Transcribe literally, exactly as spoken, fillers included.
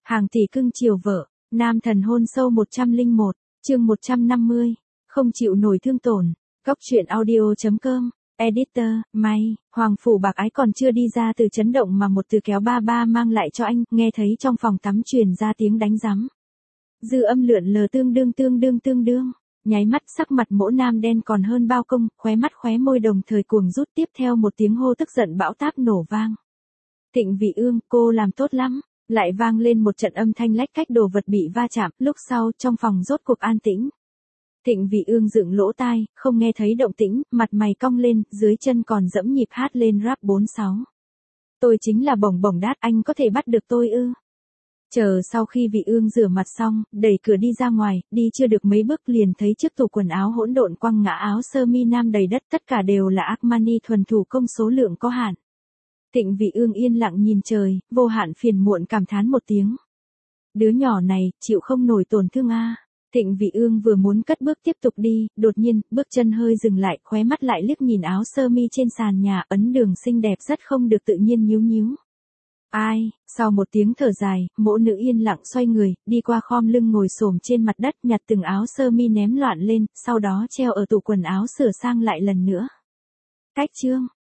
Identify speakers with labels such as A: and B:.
A: Hàng tỷ cưng chiều vợ, nam thần hôn sâu một trăm lẻ một, chương một trăm năm mươi, không chịu nổi thương tổn. Góc truyện audio chấm com, editor, may, Hoàng Phủ Bạc Ái còn chưa đi ra từ chấn động mà một từ kéo ba ba mang lại cho anh, nghe thấy trong phòng tắm truyền ra tiếng đánh rắm. Dư âm lượn lờ tương đương tương đương tương đương, nháy mắt sắc mặt mỗ nam đen còn hơn bao công, khóe mắt khóe môi đồng thời cuồng rút tiếp theo một tiếng hô tức giận bão táp nổ vang. Thịnh Vị Ương, cô làm tốt lắm. Lại vang lên một trận âm thanh lách cách đồ vật bị va chạm, lúc sau, trong phòng rốt cuộc an tĩnh. Thịnh Vị Ương dựng lỗ tai, không nghe thấy động tĩnh, mặt mày cong lên, dưới chân còn dẫm nhịp hát lên rap bốn sáu. Tôi chính là bổng bổng đát, anh có thể bắt được tôi ư? Chờ sau khi Vị Ương rửa mặt xong, đẩy cửa đi ra ngoài, đi chưa được mấy bước liền thấy chiếc tủ quần áo hỗn độn quăng ngã áo sơ mi nam đầy đất, tất cả đều là Armani thuần thủ công số lượng có hạn. Thịnh Vị Ương yên lặng nhìn trời, vô hạn phiền muộn cảm thán một tiếng. Đứa nhỏ này, chịu không nổi tổn thương a. À. Thịnh Vị Ương vừa muốn cất bước tiếp tục đi, đột nhiên, bước chân hơi dừng lại, khóe mắt lại liếc nhìn áo sơ mi trên sàn nhà, ấn đường xinh đẹp rất không được tự nhiên nhíu nhíu. Ai, sau một tiếng thở dài, mỗ nữ yên lặng xoay người, đi qua khom lưng ngồi xổm trên mặt đất, nhặt từng áo sơ mi ném loạn lên, sau đó treo ở tủ quần áo sửa sang lại lần nữa. Cách chương